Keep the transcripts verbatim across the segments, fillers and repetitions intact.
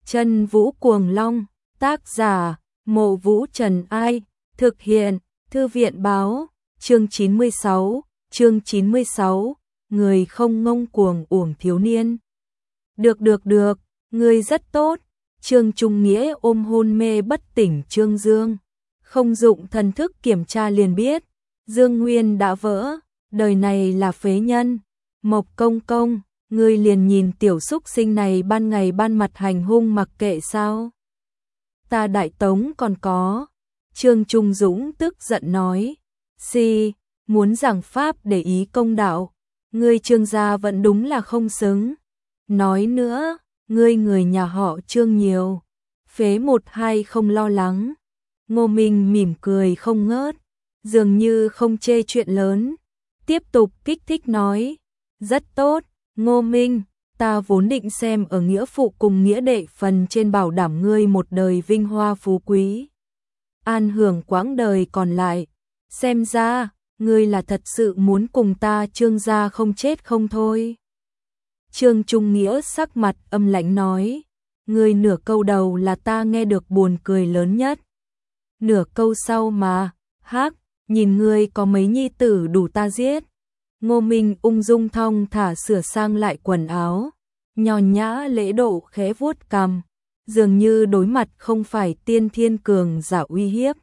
Chân Vũ Cuồng Long, tác giả, Mộ Vũ Trần Ai, thực hiện, Thư viện báo, chương chín mươi sáu, chương chín mươi sáu, người không ngông cuồng uổng thiếu niên. Được được được, ngươi rất tốt. Trương Trung Nghĩa ôm hôn mê bất tỉnh Trương Dương, không dụng thần thức kiểm tra liền biết, Dương Nguyên đã vỡ, đời này là phế nhân. Mộc công công, ngươi liền nhìn tiểu xúc sinh này ban ngày ban mặt hành hung mặc kệ sao? Ta Đại Tống còn có. Trương Trung Dũng tức giận nói, si, muốn giảng pháp để ý công đạo, ngươi Trương gia vẫn đúng là không xứng. Nói nữa, ngươi người nhà họ Trương nhiều, phế một hai không lo lắng. Ngô Minh mỉm cười không ngớt, dường như không chê chuyện lớn, tiếp tục kích thích nói, rất tốt, Ngô Minh, ta vốn định xem ở nghĩa phụ cùng nghĩa đệ phần trên bảo đảm ngươi một đời vinh hoa phú quý, an hưởng quãng đời còn lại, xem ra, ngươi là thật sự muốn cùng ta Trương gia không chết không thôi. Trương Trung Nghĩa sắc mặt âm lãnh nói, ngươi nửa câu đầu là ta nghe được buồn cười lớn nhất. Nửa câu sau mà, hắc, nhìn ngươi có mấy nhi tử đủ ta giết. Ngô Minh ung dung thong thả sửa sang lại quần áo, nhàn nhã lễ độ khẽ vuốt cằm, dường như đối mặt không phải tiên thiên cường giả uy hiếp,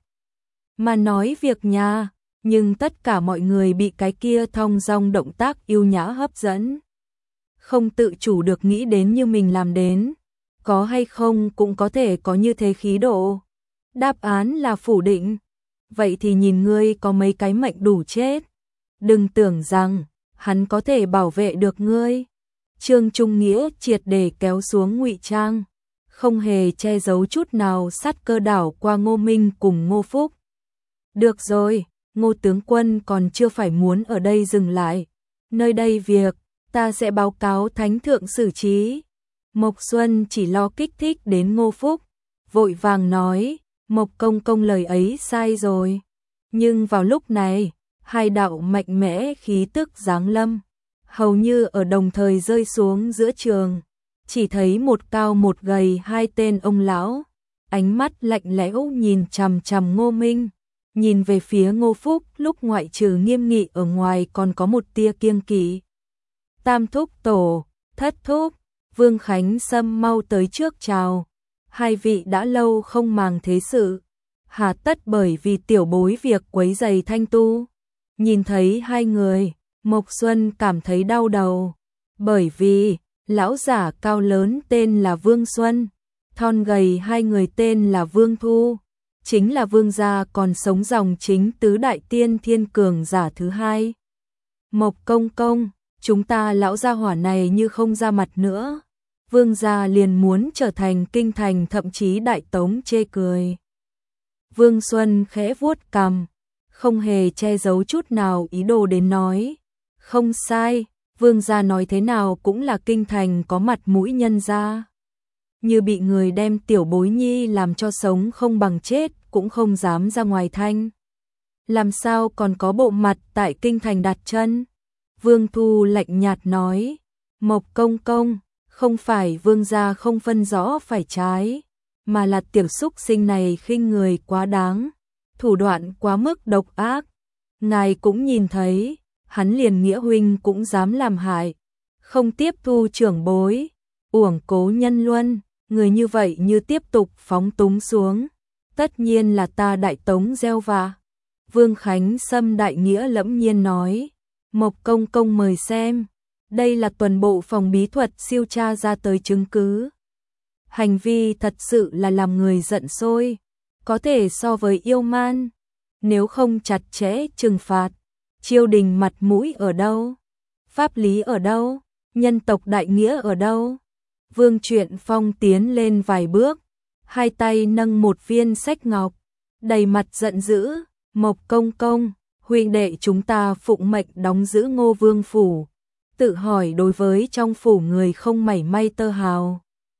mà nói việc nhà, nhưng tất cả mọi người bị cái kia thong dong động tác yêu nhã hấp dẫn. Không tự chủ được nghĩ đến như mình làm đến, có hay không cũng có thể có như thế khí độ. Đáp án là phủ định. Vậy thì nhìn ngươi có mấy cái mệnh đủ chết. Đừng tưởng rằng hắn có thể bảo vệ được ngươi. Trương Trung Nghĩa triệt để kéo xuống ngụy trang, không hề che giấu chút nào sát cơ đảo qua Ngô Minh cùng Ngô Phúc. Được rồi, Ngô tướng quân còn chưa phải muốn ở đây dừng lại. Nơi đây việc, ta sẽ báo cáo thánh thượng xử trí. Mộc Xuân chỉ lo kích thích đến Ngô Phúc, vội vàng nói, Mộc công công lời ấy sai rồi. Nhưng vào lúc này, hai đạo mạnh mẽ khí tức giáng lâm, hầu như ở đồng thời rơi xuống giữa trường. Chỉ thấy một cao một gầy hai tên ông lão, ánh mắt lạnh lẽo nhìn chằm chằm Ngô Minh, nhìn về phía Ngô Phúc lúc ngoại trừ nghiêm nghị ở ngoài còn có một tia kiêng kỵ. Tam thúc tổ, thất thúc, Vương Khánh Sâm mau tới trước chào. Hai vị đã lâu không màng thế sự, hà tất bởi vì tiểu bối việc quấy rầy thanh tu. Nhìn thấy hai người, Mộc Xuân cảm thấy đau đầu, bởi vì lão giả cao lớn tên là Vương Xuân, thon gầy hai người tên là Vương Thu, chính là Vương gia còn sống dòng chính tứ đại tiên thiên cường giả thứ hai. Mộc công công, chúng ta lão gia hỏa này như không ra mặt nữa, Vương gia liền muốn trở thành kinh thành thậm chí Đại Tống chê cười. Vương Xuân khẽ vuốt cằm, không hề che giấu chút nào ý đồ đến nói, không sai, Vương gia nói thế nào cũng là kinh thành có mặt mũi nhân gia. Như bị người đem tiểu bối nhi làm cho sống không bằng chết cũng không dám ra ngoài thanh. Làm sao còn có bộ mặt tại kinh thành đặt chân? Vương Thu lạnh nhạt nói, Mộc công công, không phải Vương gia không phân rõ phải trái, mà là tiểu xúc sinh này khinh người quá đáng, thủ đoạn quá mức độc ác. Ngài cũng nhìn thấy, hắn liền nghĩa huynh cũng dám làm hại, không tiếp thu trưởng bối, uổng cố nhân luân, người như vậy như tiếp tục phóng túng xuống, tất nhiên là ta Đại Tống gieo vạ. Vương Khánh Sâm đại nghĩa lẫm nhiên nói, Mộc công công mời xem, đây là tuần bộ phòng bí thuật siêu tra ra tới chứng cứ. Hành vi thật sự là làm người giận sôi, có thể so với yêu man, nếu không chặt chẽ trừng phạt, triều đình mặt mũi ở đâu, pháp lý ở đâu, nhân tộc đại nghĩa ở đâu. Vương Truyện Phong tiến lên vài bước, hai tay nâng một viên sách ngọc, đầy mặt giận dữ, Mộc công công, huynh đệ chúng ta phụng mệnh đóng giữ Ngô Vương phủ, tự hỏi đối với trong phủ người không mảy may tơ hào,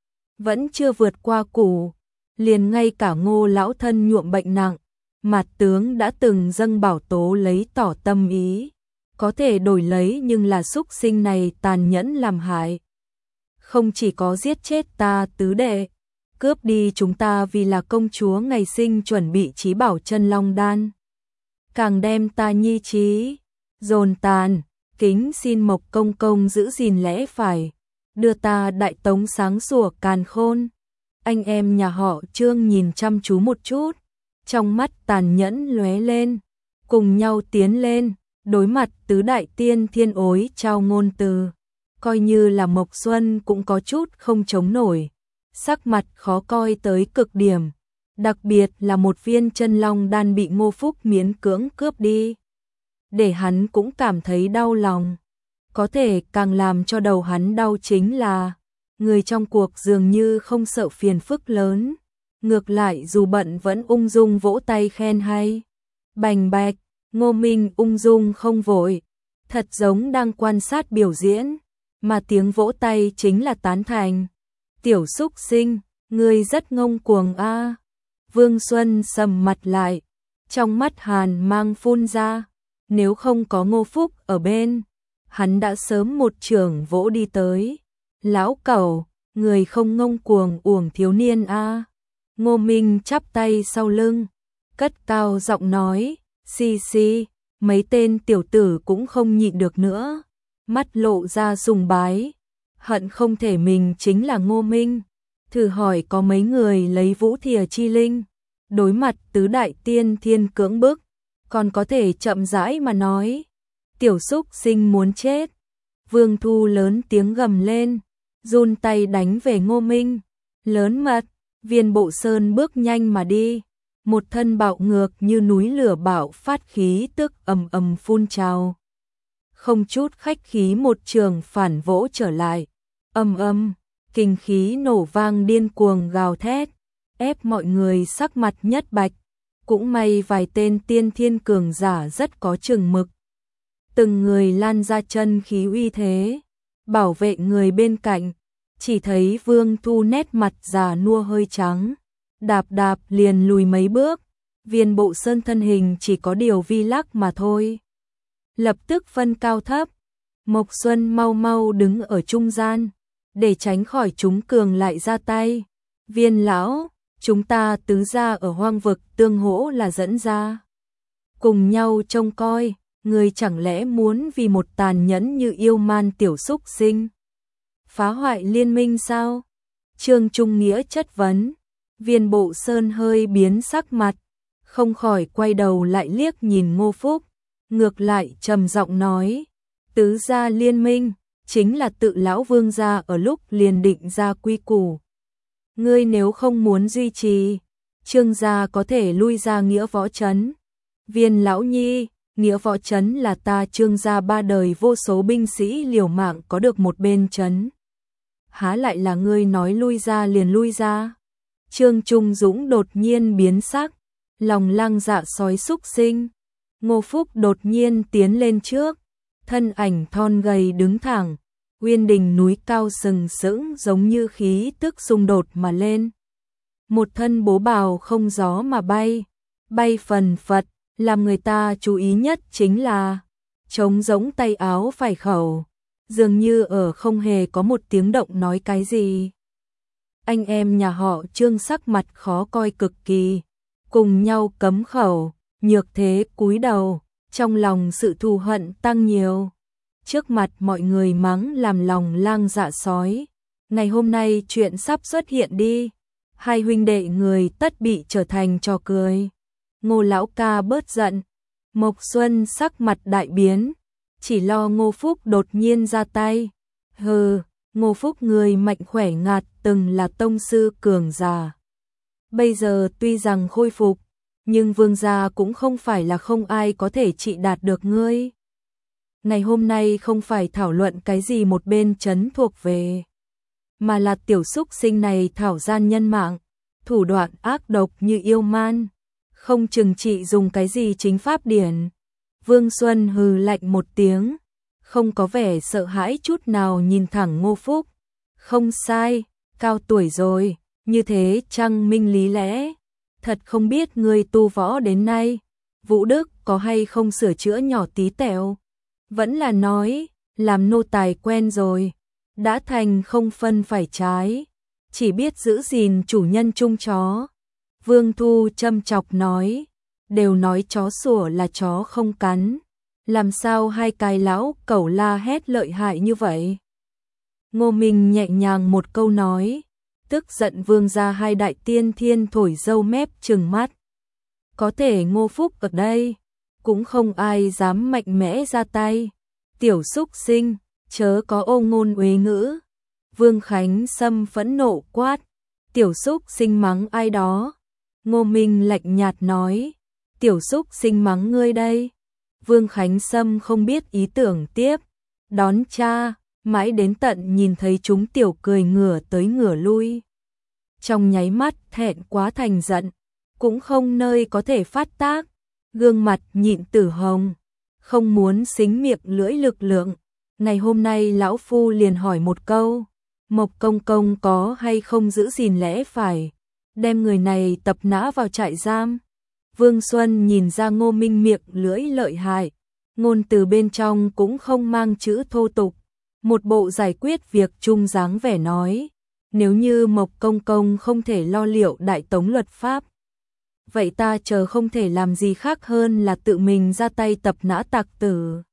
vẫn chưa vượt qua củ, liền ngay cả Ngô lão thân nhuộm bệnh nặng, Mạt tướng đã từng dâng bảo tố lấy tỏ tâm ý, có thể đổi lấy nhưng là xúc sinh này tàn nhẫn làm hại, không chỉ có giết chết ta tứ đệ, cướp đi chúng ta vì là công chúa ngày sinh chuẩn bị trí bảo chân long đan. Càng đem ta nhi trí, dồn tàn, kính xin Mộc công công giữ gìn lẽ phải, đưa ta đại tống sáng sủa càn khôn. Anh em nhà họ Trương nhìn chăm chú một chút, trong mắt tàn nhẫn lóe lên, cùng nhau tiến lên, đối mặt tứ đại tiên thiên ối trao ngôn từ. Coi như là Mộc Xuân cũng có chút không chống nổi, sắc mặt khó coi tới cực điểm, đặc biệt là một viên chân long đan bị Ngô Phúc miễn cưỡng cướp đi. Để hắn cũng cảm thấy đau lòng, có thể càng làm cho đầu hắn đau chính là, người trong cuộc dường như không sợ phiền phức lớn, ngược lại dù bận vẫn ung dung vỗ tay khen hay. Bành bạch, Ngô Minh ung dung không vội, thật giống đang quan sát biểu diễn, mà tiếng vỗ tay chính là tán thành. Tiểu xúc sinh, ngươi rất ngông cuồng a. Vương Xuân sầm mặt lại, trong mắt hàn mang phun ra, nếu không có Ngô Phúc ở bên, hắn đã sớm một chưởng vỗ đi tới. Lão cẩu, người không ngông cuồng uổng thiếu niên a. Ngô Minh chắp tay sau lưng, cất cao giọng nói, xì xì, mấy tên tiểu tử cũng không nhịn được nữa, mắt lộ ra sùng bái, hận không thể mình chính là Ngô Minh. Thử hỏi có mấy người lấy vũ thìa chi linh, đối mặt tứ đại tiên thiên cưỡng bức, còn có thể chậm rãi mà nói, tiểu xúc sinh muốn chết. Vương Thu lớn tiếng gầm lên, run tay đánh về Ngô Minh, lớn mật. Viên Bộ Sơn bước nhanh mà đi, một thân bạo ngược như núi lửa bạo phát khí tức ầm ầm phun trào. Không chút khách khí một trường phản vỗ trở lại, ầm ầm, kinh khí nổ vang điên cuồng gào thét, ép mọi người sắc mặt nhất bạch, cũng may vài tên tiên thiên cường giả rất có chừng mực. Từng người lan ra chân khí uy thế, bảo vệ người bên cạnh. Chỉ thấy Vương Thu nét mặt già nua hơi trắng, đạp đạp liền lùi mấy bước, Viên Bộ Sơn thân hình chỉ có điều vi lắc mà thôi. Lập tức phân cao thấp, Mộc Xuân mau mau đứng ở trung gian, để tránh khỏi chúng cường lại ra tay. Viên lão, chúng ta tứ gia ở hoang vực tương hỗ là dẫn ra. Cùng nhau trông coi, người chẳng lẽ muốn vì một tàn nhẫn như yêu man tiểu xúc sinh phá hoại liên minh sao? Trương Trung Nghĩa chất vấn. Viên Bộ Sơn hơi biến sắc mặt, không khỏi quay đầu lại liếc nhìn Ngô Phúc, ngược lại trầm giọng nói, tứ gia liên minh, chính là tự lão vương gia ở lúc liền định ra quy củ. Ngươi nếu không muốn duy trì, Trương gia có thể lui ra Nghĩa Võ Trấn. Viên lão nhi, Nghĩa Võ Trấn là ta Trương gia ba đời vô số binh sĩ liều mạng có được một bên trấn. Há lại là ngươi nói lui ra liền lui ra. Trương Trung Dũng đột nhiên biến sắc, lòng lang dạ sói xúc sinh. Ngô Phúc đột nhiên tiến lên trước, thân ảnh thon gầy đứng thẳng, uyên đình núi cao sừng sững giống như khí tức xung đột mà lên. Một thân bố bào không gió mà bay, bay phần phật, làm người ta chú ý nhất chính là trống giống tay áo phải khẩu, dường như ở không hề có một tiếng động nói cái gì. Anh em nhà họ Trương sắc mặt khó coi cực kỳ, cùng nhau cấm khẩu, nhược thế cúi đầu, trong lòng sự thù hận tăng nhiều. Trước mặt mọi người mắng làm lòng lang dạ sói. Ngày hôm nay chuyện sắp xuất hiện đi, hai huynh đệ người tất bị trở thành trò cười. Ngô lão ca bớt giận. Mộc Xuân sắc mặt đại biến, chỉ lo Ngô Phúc đột nhiên ra tay. Hừ, Ngô Phúc người mạnh khỏe ngạt từng là tông sư cường giả. Bây giờ tuy rằng khôi phục, nhưng vương gia cũng không phải là không ai có thể trị đạt được ngươi. Ngày hôm nay không phải thảo luận cái gì một bên trấn thuộc về, mà là tiểu xúc sinh này thảo gian nhân mạng, thủ đoạn ác độc như yêu man, không chừng trị dùng cái gì chính pháp điển. Vương Xuân hừ lạnh một tiếng, không có vẻ sợ hãi chút nào nhìn thẳng Ngô Phúc. Không sai, cao tuổi rồi, như thế chăng minh lý lẽ. Thật không biết người tu võ đến nay, Vũ Đức có hay không sửa chữa nhỏ tí tẹo. Vẫn là nói, làm nô tài quen rồi, đã thành không phân phải trái. chỉ biết giữ gìn chủ nhân chung chó. Vương Thu châm chọc nói, đều nói chó sủa là chó không cắn, làm sao hai cái lão cẩu la hét lợi hại như vậy? Ngô Minh nhẹ nhàng một câu nói, tức giận Vương ra hai đại tiên thiên thổi râu mép trừng mắt. Có thể Ngô Phúc ở đây, cũng không ai dám mạnh mẽ ra tay. Tiểu xúc sinh, chớ có ô ngôn uế ngữ. Vương Khánh Sâm phẫn nộ quát, tiểu xúc sinh mắng ai đó. Ngô Minh lạnh nhạt nói, tiểu xúc sinh mắng ngươi đây. Vương Khánh Sâm không biết ý tưởng tiếp, đón cha, mãi đến tận nhìn thấy chúng tiểu cười ngửa tới ngửa lui. Trong nháy mắt thẹn quá thành giận, cũng không nơi có thể phát tác, gương mặt nhịn tử hồng, không muốn xính miệng lưỡi lực lượng. Ngày hôm nay lão phu liền hỏi một câu, Mộc công công có hay không giữ gìn lẽ phải, đem người này tập nã vào trại giam. Vương Xuân nhìn ra Ngô Minh miệng lưỡi lợi hại, ngôn từ bên trong cũng không mang chữ thô tục, một bộ giải quyết việc chung dáng vẻ nói, nếu như Mộc công công không thể lo liệu đại tống luật pháp, vậy ta chờ không thể làm gì khác hơn là tự mình ra tay tập nã tặc tử.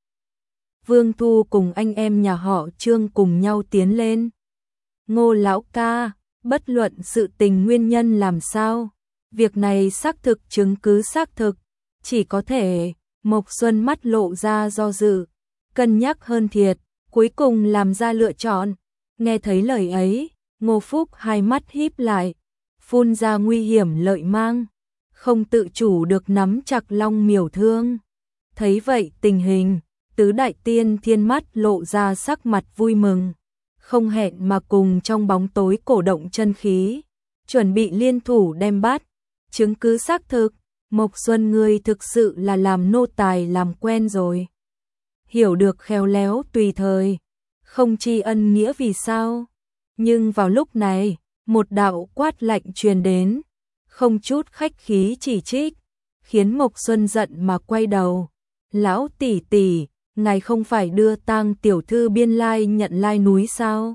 Vương Thu cùng anh em nhà họ Trương cùng nhau tiến lên. Ngô lão ca, bất luận sự tình nguyên nhân làm sao, việc này xác thực chứng cứ xác thực, chỉ có thể. Mộc Xuân mắt lộ ra do dự, cân nhắc hơn thiệt, cuối cùng làm ra lựa chọn. Nghe thấy lời ấy, Ngô Phúc hai mắt híp lại, phun ra nguy hiểm lợi mang, không tự chủ được nắm chặt long miểu thương. Thấy vậy tình hình, tứ đại tiên thiên mắt lộ ra sắc mặt vui mừng, không hẹn mà cùng trong bóng tối cổ động chân khí, chuẩn bị liên thủ đem bắt. Chứng cứ xác thực, Mộc Xuân ngươi thực sự là làm nô tài làm quen rồi. Hiểu được khéo léo tùy thời, không tri ân nghĩa vì sao. Nhưng vào lúc này, một đạo quát lạnh truyền đến, không chút khách khí chỉ trích, khiến Mộc Xuân giận mà quay đầu. Lão tỷ tỷ, ngài không phải đưa tang tiểu thư biên lai nhận lai núi sao?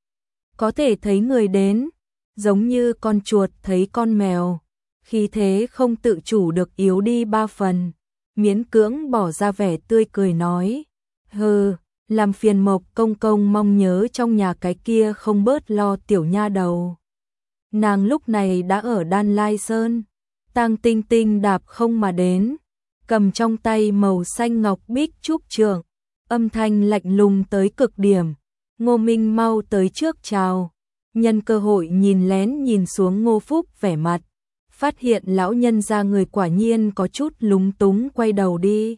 Có thể thấy người đến, giống như con chuột thấy con mèo, khi thế không tự chủ được yếu đi ba phần, miễn cưỡng bỏ ra vẻ tươi cười nói, hừ, làm phiền Mộc công công mong nhớ trong nhà cái kia không bớt lo tiểu nha đầu. Nàng lúc này đã ở Đan Lai Sơn, Tang Tinh Tinh đạp không mà đến, cầm trong tay màu xanh ngọc bích trúc trượng, âm thanh lạnh lùng tới cực điểm. Ngô Minh mau tới trước chào, nhân cơ hội nhìn lén nhìn xuống Ngô Phúc vẻ mặt, phát hiện lão nhân gia người quả nhiên có chút lúng túng quay đầu đi.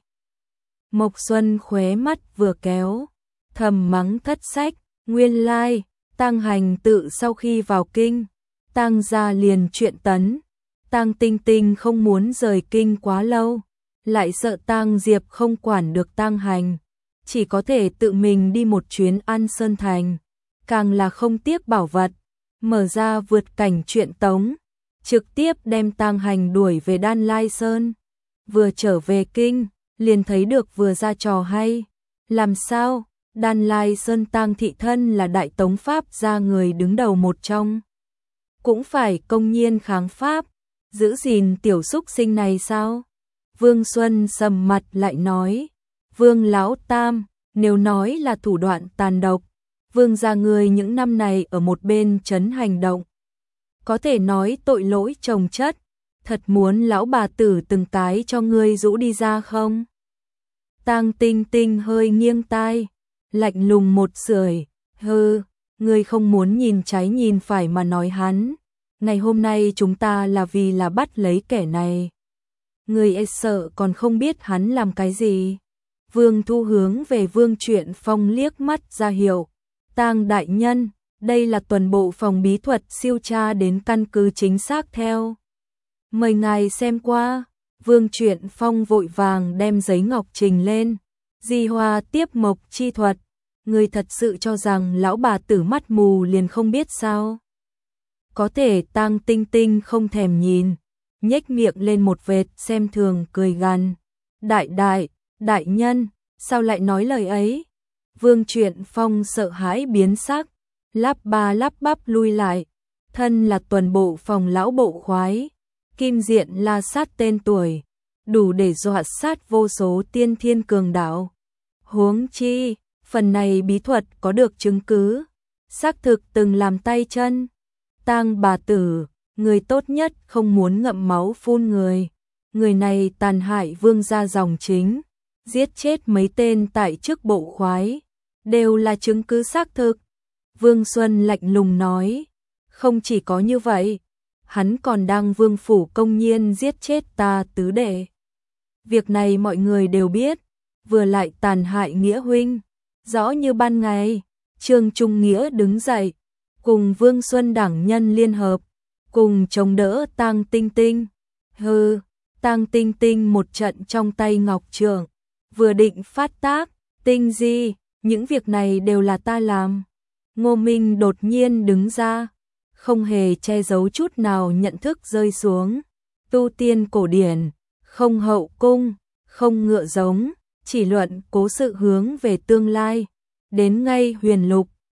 Mộc Xuân khóe mắt vừa kéo, thầm mắng thất sách, nguyên lai, Tang Hành tự sau khi vào kinh, Tang gia liền chuyện tấn, Tang Tinh Tinh không muốn rời kinh quá lâu, lại sợ Tang Diệp không quản được Tang Hành, chỉ có thể tự mình đi một chuyến An Sơn Thành, càng là không tiếc bảo vật, mở ra vượt cảnh chuyện tống, trực tiếp đem Tang Hành đuổi về Đan Lai Sơn. Vừa trở về kinh, liền thấy được vừa ra trò hay. Làm sao? Đan Lai Sơn Tang thị thân là đại tống pháp gia người đứng đầu một trong, cũng phải công nhiên kháng pháp, giữ gìn tiểu xúc sinh này sao? Vương Xuân sầm mặt lại nói, Vương lão tam, nếu nói là thủ đoạn tàn độc, Vương gia người những năm này ở một bên trấn hành động, có thể nói tội lỗi chồng chất, thật muốn lão bà tử từng cái cho ngươi rũ đi ra không? Tang Tinh Tinh hơi nghiêng tai, lạnh lùng một sưởi, hừ, ngươi không muốn nhìn trái nhìn phải mà nói hắn, ngày hôm nay chúng ta là vì là bắt lấy kẻ này. Ngươi e sợ còn không biết hắn làm cái gì. Vương Thu hướng về Vương Truyện Phong liếc mắt ra hiệu, Tang đại nhân, đây là tuần bộ phòng bí thuật siêu tra đến căn cứ chính xác theo. Mời ngài xem qua. Vương Truyện Phong vội vàng đem giấy ngọc trình lên, di hoa tiếp mộc chi thuật, người thật sự cho rằng lão bà tử mắt mù liền không biết sao? Có thể Tang Tinh Tinh không thèm nhìn, nhếch miệng lên một vệt xem thường cười gằn, đại đại, đại nhân, sao lại nói lời ấy? Vương Truyện Phong sợ hãi biến sắc, lắp ba lắp bắp lui lại, thân là tuần bộ phòng lão bộ khoái, kim diện la sát tên tuổi, đủ để dọa sát vô số tiên thiên cường đạo. Huống chi, phần này bí thuật có được chứng cứ, xác thực từng làm tay chân. Tang bà tử, người tốt nhất không muốn ngậm máu phun người. Người này tàn hại vương gia dòng chính, giết chết mấy tên tại chức bộ khoái, đều là chứng cứ xác thực. Vương Xuân lạnh lùng nói, không chỉ có như vậy, hắn còn đang vương phủ công nhiên giết chết ta tứ đệ. Việc này mọi người đều biết, vừa lại tàn hại Nghĩa huynh, rõ như ban ngày. Trương Trung Nghĩa đứng dậy, cùng Vương Xuân đảng nhân liên hợp, cùng chống đỡ Tang Tinh Tinh. Hừ, Tang Tinh Tinh một trận trong tay Ngọc Trượng, vừa định phát tác, Tinh Di, những việc này đều là ta làm. Ngô Minh đột nhiên đứng ra, không hề che giấu chút nào nhận thức rơi xuống. Tu tiên cổ điển, không hậu cung, không ngựa giống, chỉ luận cố sự hướng về tương lai. Đến ngay huyền lục,